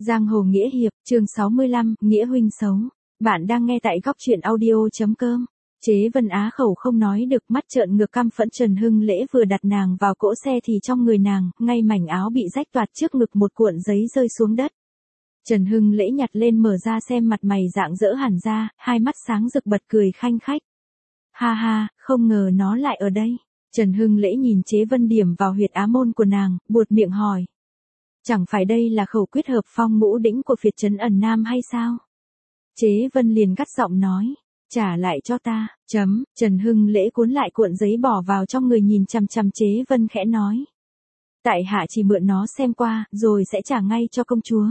Giang hồ nghĩa hiệp, chương 65, nghĩa huynh xấu. Bạn đang nghe tại góc truyện audio.com. Chế Vân á khẩu không nói được, mắt trợn ngược căm phẫn. Trần Hưng Lễ vừa đặt nàng vào cỗ xe thì trong người nàng, ngay mảnh áo bị rách toạc, trước ngực một cuộn giấy rơi xuống đất. Trần Hưng Lễ nhặt lên mở ra xem, mặt mày rạng rỡ hẳn ra, hai mắt sáng rực bật cười khanh khách. Ha ha, không ngờ nó lại ở đây. Trần Hưng Lễ nhìn Chế Vân điểm vào huyệt á môn của nàng, buột miệng hỏi. Chẳng phải đây là khẩu quyết hợp phong ngũ đĩnh của phiệt trấn ẩn nam hay sao? Chế Vân liền gắt giọng nói. Trả lại cho ta, Trần Hưng Lễ cuốn lại cuộn giấy bỏ vào trong người, nhìn chằm chằm Chế Vân khẽ nói. Tại hạ chỉ mượn nó xem qua, rồi sẽ trả ngay cho công chúa.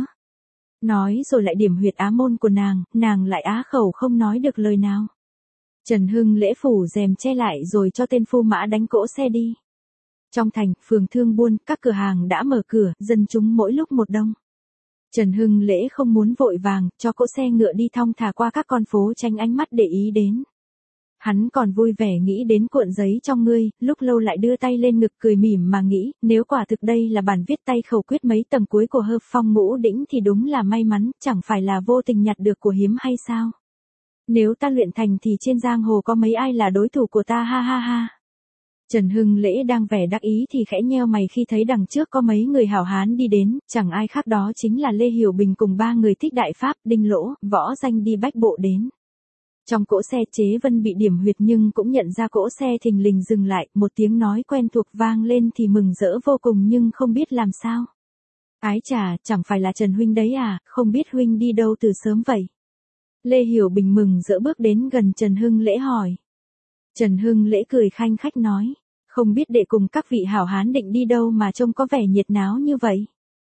Nói rồi lại điểm huyệt á môn của nàng lại á khẩu không nói được lời nào. Trần Hưng Lễ phủ rèm che lại rồi cho tên phu mã đánh cỗ xe đi. Trong thành, phường thương buôn, các cửa hàng đã mở cửa, dân chúng mỗi lúc một đông. Trần Hưng Lễ không muốn vội vàng, cho cỗ xe ngựa đi thong thả qua các con phố, tránh ánh mắt để ý đến. Hắn còn vui vẻ nghĩ đến cuộn giấy trong ngươi, lúc lâu lại đưa tay lên ngực cười mỉm mà nghĩ, nếu quả thực đây là bản viết tay khẩu quyết mấy tầng cuối của hợp phong ngũ đĩnh thì đúng là may mắn, chẳng phải là vô tình nhặt được của hiếm hay sao? Nếu ta luyện thành thì trên giang hồ có mấy ai là đối thủ của ta, ha ha ha. Trần Hưng Lễ đang vẻ đắc ý thì khẽ nheo mày khi thấy đằng trước có mấy người hảo hán đi đến, chẳng ai khác đó chính là Lê Hiểu Bình cùng ba người thích đại pháp, Đinh Lỗ, Võ Danh đi bách bộ đến. Trong cỗ xe Chế Vân bị điểm huyệt nhưng cũng nhận ra cỗ xe thình lình dừng lại, một tiếng nói quen thuộc vang lên thì mừng rỡ vô cùng nhưng không biết làm sao. Ái chà, chẳng phải là Trần huynh đấy à, không biết huynh đi đâu từ sớm vậy? Lê Hiểu Bình mừng rỡ bước đến gần Trần Hưng Lễ hỏi. Trần Hưng Lễ cười khanh khách nói. Không biết đệ cùng các vị hảo hán định đi đâu mà trông có vẻ nhiệt náo như vậy.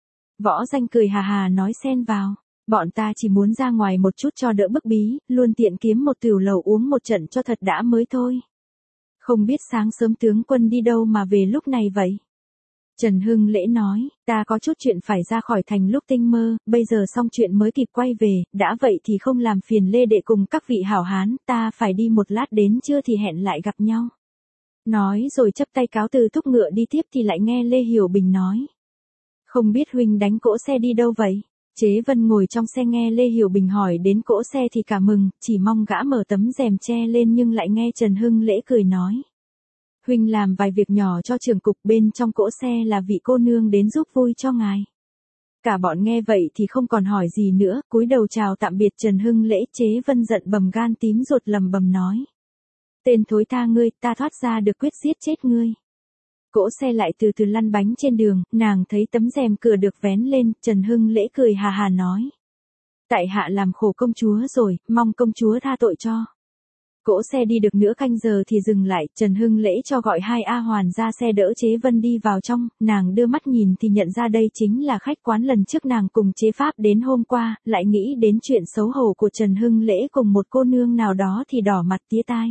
Võ Danh cười hà hà nói xen vào. Bọn ta chỉ muốn ra ngoài một chút cho đỡ bức bí, luôn tiện kiếm một tiểu lầu uống một trận cho thật đã mới thôi. Không biết sáng sớm tướng quân đi đâu mà về lúc này vậy? Trần Hưng Lễ nói, ta có chút chuyện phải ra khỏi thành lúc tinh mơ, bây giờ xong chuyện mới kịp quay về, đã vậy thì không làm phiền Lê đệ cùng các vị hảo hán, ta phải đi một lát, đến trưa thì hẹn lại gặp nhau. Nói rồi chắp tay cáo từ thúc ngựa đi tiếp thì lại nghe Lê Hiểu Bình nói. Không biết huynh đánh cỗ xe đi đâu vậy? Chế Vân ngồi trong xe nghe Lê Hiểu Bình hỏi đến cỗ xe thì cả mừng, chỉ mong gã mở tấm rèm che lên nhưng lại nghe Trần Hưng Lễ cười nói. Huynh làm vài việc nhỏ cho trưởng cục, bên trong cỗ xe là vị cô nương đến giúp vui cho ngài. Cả bọn nghe vậy thì không còn hỏi gì nữa, cúi đầu chào tạm biệt Trần Hưng Lễ. Chế Vân giận bầm gan tím ruột lầm bầm nói. Tên thối tha ngươi, ta thoát ra được quyết giết chết ngươi. Cỗ xe lại từ từ lăn bánh trên đường, nàng thấy tấm rèm cửa được vén lên, Trần Hưng Lễ cười hà hà nói. Tại hạ làm khổ công chúa rồi, mong công chúa tha tội cho. Cỗ xe đi được nửa canh giờ thì dừng lại, Trần Hưng Lễ cho gọi hai A Hoàn ra xe đỡ Chế Vân đi vào trong, nàng đưa mắt nhìn thì nhận ra đây chính là khách quán lần trước nàng cùng Chế Pháp đến hôm qua, lại nghĩ đến chuyện xấu hổ của Trần Hưng Lễ cùng một cô nương nào đó thì đỏ mặt tía tai.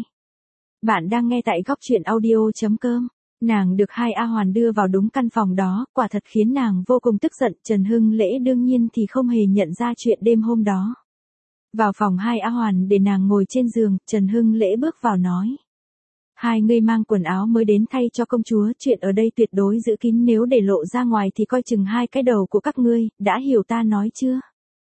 Bạn đang nghe tại góc truyện audio.com. Nàng được hai A Hoàn đưa vào đúng căn phòng đó, quả thật khiến nàng vô cùng tức giận. Trần Hưng Lễ đương nhiên thì không hề nhận ra chuyện đêm hôm đó. Vào phòng hai A Hoàn để nàng ngồi trên giường, Trần Hưng Lễ bước vào nói. Hai ngươi mang quần áo mới đến thay cho công chúa, chuyện ở đây tuyệt đối giữ kín, nếu để lộ ra ngoài thì coi chừng hai cái đầu của các ngươi, đã hiểu ta nói chưa?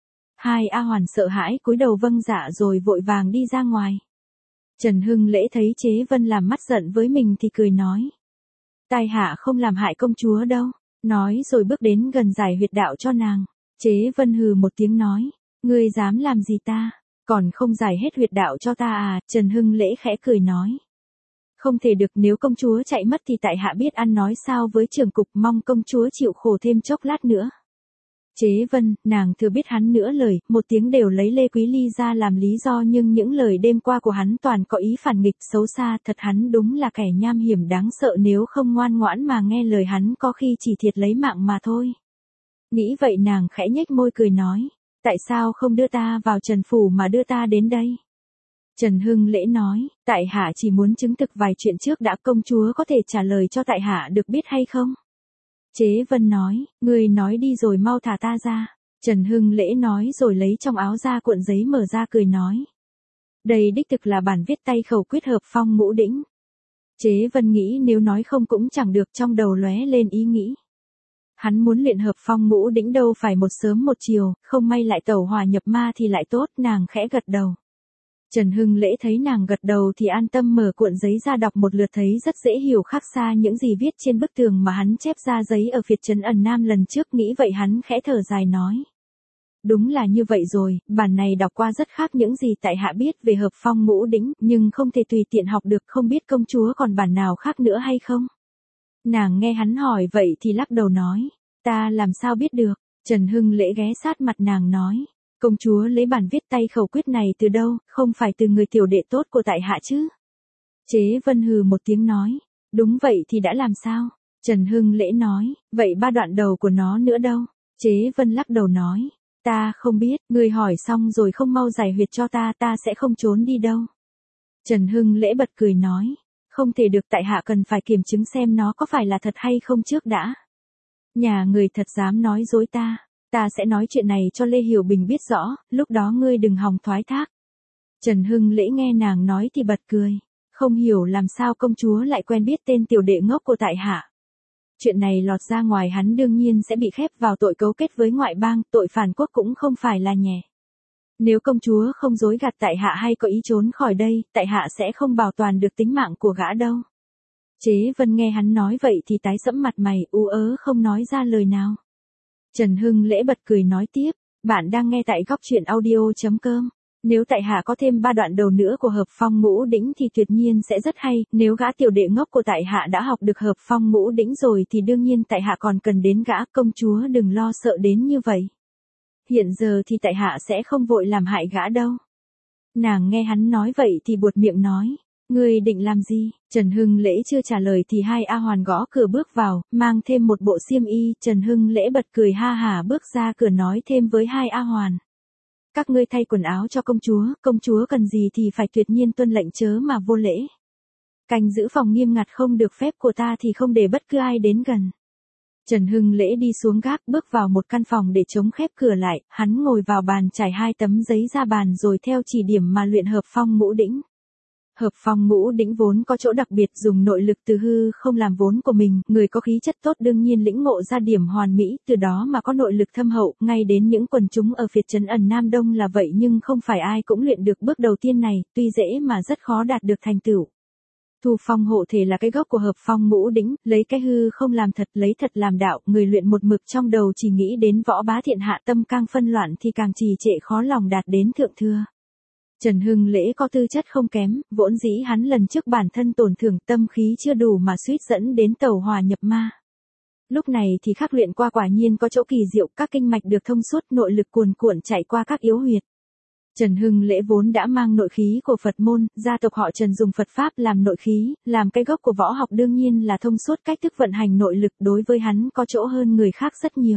Hai A Hoàn sợ hãi cúi đầu vâng dạ rồi vội vàng đi ra ngoài. Trần Hưng Lễ thấy Chế Vân làm mắt giận với mình thì cười nói. Tai hạ không làm hại công chúa đâu, nói rồi bước đến gần giải huyệt đạo cho nàng. Chế Vân hừ một tiếng nói. Ngươi dám làm gì ta, còn không giải hết huyệt đạo cho ta à? Trần Hưng Lễ khẽ cười nói. Không thể được, nếu công chúa chạy mất thì tại hạ biết ăn nói sao với trưởng cục, mong công chúa chịu khổ thêm chốc lát nữa. Chế Vân, nàng thừa biết hắn nữa lời, một tiếng đều lấy Lê Quý Ly ra làm lý do, nhưng những lời đêm qua của hắn toàn có ý phản nghịch xấu xa, thật hắn đúng là kẻ nham hiểm đáng sợ, nếu không ngoan ngoãn mà nghe lời hắn có khi chỉ thiệt lấy mạng mà thôi. Nghĩ vậy nàng khẽ nhếch môi cười nói. Tại sao không đưa ta vào Trần Phủ mà đưa ta đến đây? Trần Hưng Lễ nói, tại hạ chỉ muốn chứng thực vài chuyện trước đã, công chúa có thể trả lời cho tại hạ được biết hay không? Chế Vân nói, ngươi nói đi rồi mau thả ta ra. Trần Hưng Lễ nói rồi lấy trong áo ra cuộn giấy mở ra cười nói. Đây đích thực là bản viết tay khẩu quyết hợp phong ngũ đĩnh. Chế Vân nghĩ nếu nói không cũng chẳng được, trong đầu lóe lên ý nghĩ. Hắn muốn luyện hợp phong ngũ đỉnh đâu phải một sớm một chiều, không may lại tẩu hỏa nhập ma thì lại tốt, nàng khẽ gật đầu. Trần Hưng Lễ thấy nàng gật đầu thì an tâm mở cuộn giấy ra đọc một lượt, thấy rất dễ hiểu khác xa những gì viết trên bức tường mà hắn chép ra giấy ở phiệt trấn Ẩn Nam lần trước, nghĩ vậy hắn khẽ thở dài nói. Đúng là như vậy rồi, bản này đọc qua rất khác những gì tại hạ biết về hợp phong ngũ đỉnh, nhưng không thể tùy tiện học được, không biết công chúa còn bản nào khác nữa hay không? Nàng nghe hắn hỏi vậy thì lắc đầu nói, ta làm sao biết được. Trần Hưng Lễ ghé sát mặt nàng nói, công chúa lấy bản viết tay khẩu quyết này từ đâu, không phải từ người tiểu đệ tốt của tại hạ chứ? Chế Vân hừ một tiếng nói, đúng vậy thì đã làm sao? Trần Hưng Lễ nói, vậy 3 đoạn đầu của nó nữa đâu? Chế Vân lắc đầu nói, ta không biết, ngươi hỏi xong rồi không mau giải huyệt cho ta, ta sẽ không trốn đi đâu. Trần Hưng Lễ bật cười nói, không thể được, tại hạ cần phải kiểm chứng xem nó có phải là thật hay không trước đã. Nhà người thật dám nói dối ta sẽ nói chuyện này cho Lê Hiểu Bình biết rõ, lúc đó ngươi đừng hòng thoái thác. Trần Hưng Lễ nghe nàng nói thì bật cười, không hiểu làm sao công chúa lại quen biết tên tiểu đệ ngốc của tại hạ. Chuyện này lọt ra ngoài hắn đương nhiên sẽ bị khép vào tội cấu kết với ngoại bang, tội phản quốc cũng không phải là nhẹ. Nếu công chúa không dối gạt tại hạ hay có ý trốn khỏi đây, tại hạ sẽ không bảo toàn được tính mạng của gã đâu. Chế Vân nghe hắn nói vậy thì tái sẫm mặt mày, ú ớ không nói ra lời nào. Trần Hưng Lễ bật cười nói tiếp, bạn đang nghe tại góc truyện audio.com. Nếu tại hạ có thêm 3 đoạn đầu nữa của hợp phong ngũ đỉnh thì tuyệt nhiên sẽ rất hay, nếu gã tiểu đệ ngốc của tại hạ đã học được hợp phong ngũ đỉnh rồi thì đương nhiên tại hạ còn cần đến gã, công chúa đừng lo sợ đến như vậy. Hiện giờ thì tại hạ sẽ không vội làm hại gã đâu. Nàng nghe hắn nói vậy thì buột miệng nói, ngươi định làm gì? Trần Hưng Lễ chưa trả lời thì hai A Hoàn gõ cửa bước vào, mang thêm một bộ xiêm y, Trần Hưng Lễ bật cười ha hả bước ra cửa nói thêm với hai A Hoàn. Các ngươi thay quần áo cho công chúa cần gì thì phải tuyệt nhiên tuân lệnh chớ mà vô lễ. Canh giữ phòng nghiêm ngặt không được phép của ta thì không để bất cứ ai đến gần. Trần Hưng Lễ đi xuống gác bước vào một căn phòng để chống khép cửa lại, hắn ngồi vào bàn trải 2 tấm giấy ra bàn rồi theo chỉ điểm mà luyện hợp phong ngũ đỉnh. Hợp phong ngũ đỉnh vốn có chỗ đặc biệt, dùng nội lực từ hư không làm vốn của mình, người có khí chất tốt đương nhiên lĩnh ngộ ra điểm hoàn mỹ, từ đó mà có nội lực thâm hậu, ngay đến những quần chúng ở phiệt trấn Ẩn Nam Đông là vậy, nhưng không phải ai cũng luyện được bước đầu tiên này, tuy dễ mà rất khó đạt được thành tựu. Thu phong hộ thể là cái gốc của hợp phong ngũ đỉnh, lấy cái hư không làm thật, lấy thật làm đạo, người luyện một mực trong đầu chỉ nghĩ đến võ bá thiện hạ, tâm càng phân loạn thì càng trì trệ khó lòng đạt đến thượng thừa. Trần Hưng Lễ có tư chất không kém, vốn dĩ hắn lần trước bản thân tổn thương, tâm khí chưa đủ mà suýt dẫn đến tẩu hỏa nhập ma. Lúc này thì khắc luyện qua quả nhiên có chỗ kỳ diệu, các kinh mạch được thông suốt, nội lực cuồn cuộn chạy qua các yếu huyệt. Trần Hưng Lễ vốn đã mang nội khí của Phật môn, gia tộc họ Trần dùng Phật Pháp làm nội khí, làm cái gốc của võ học đương nhiên là thông suốt cách thức vận hành nội lực, đối với hắn có chỗ hơn người khác rất nhiều.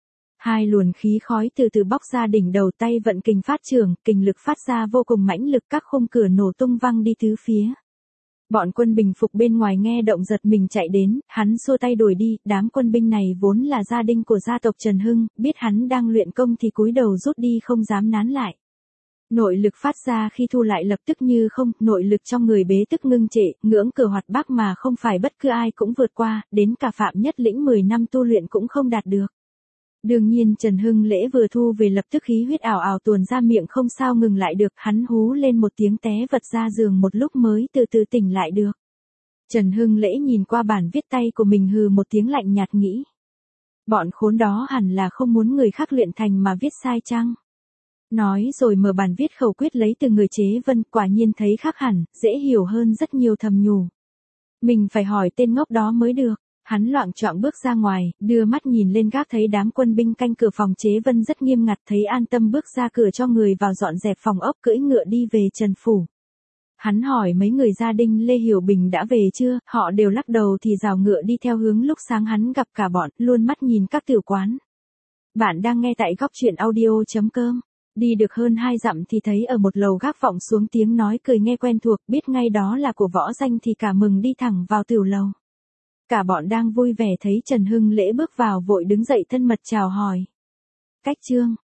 2 luồng khí khói từ từ bóc ra đỉnh đầu, tay vận kình phát trưởng, kình lực phát ra vô cùng mãnh lực, các khung cửa nổ tung văng đi tứ phía. Bọn quân bình phục bên ngoài nghe động giật mình chạy đến, hắn xua tay đuổi đi, đám quân binh này vốn là gia đình của gia tộc Trần Hưng, biết hắn đang luyện công thì cúi đầu rút đi không dám nán lại. Nội lực phát ra khi thu lại lập tức như không, nội lực trong người bế tức ngưng trệ, ngưỡng cửa hoạt bát mà không phải bất cứ ai cũng vượt qua, đến cả Phạm Nhất Lĩnh 10 năm tu luyện cũng không đạt được. Đương nhiên Trần Hưng Lễ vừa thu về lập tức khí huyết ảo ảo tuồn ra miệng không sao ngừng lại được, hắn hú lên một tiếng té vật ra giường một lúc mới từ từ tỉnh lại được. Trần Hưng Lễ nhìn qua bản viết tay của mình hừ một tiếng lạnh nhạt nghĩ. Bọn khốn đó hẳn là không muốn người khác luyện thành mà viết sai chăng? Nói rồi mở bản viết khẩu quyết lấy từ người Chế Vân, quả nhiên thấy khác hẳn, dễ hiểu hơn rất nhiều, thầm nhủ. Mình phải hỏi tên ngốc đó mới được. Hắn loạng choạng bước ra ngoài, đưa mắt nhìn lên gác thấy đám quân binh canh cửa phòng Chế Vân rất nghiêm ngặt, thấy an tâm bước ra cửa cho người vào dọn dẹp phòng ốc, cưỡi ngựa đi về Trần Phủ. Hắn hỏi mấy người gia đình Lê Hiểu Bình đã về chưa, họ đều lắc đầu thì rào ngựa đi theo hướng lúc sáng hắn gặp cả bọn, luôn mắt nhìn các tiểu quán. Bạn đang nghe tại góc truyện audio.com. Đi được hơn 2 dặm thì thấy ở một lầu gác vọng xuống tiếng nói cười nghe quen thuộc, biết ngay đó là của Võ Danh thì cả mừng đi thẳng vào tiểu lầu. Cả bọn đang vui vẻ thấy Trần Hưng Lễ bước vào vội đứng dậy thân mật chào hỏi. Cách Trương,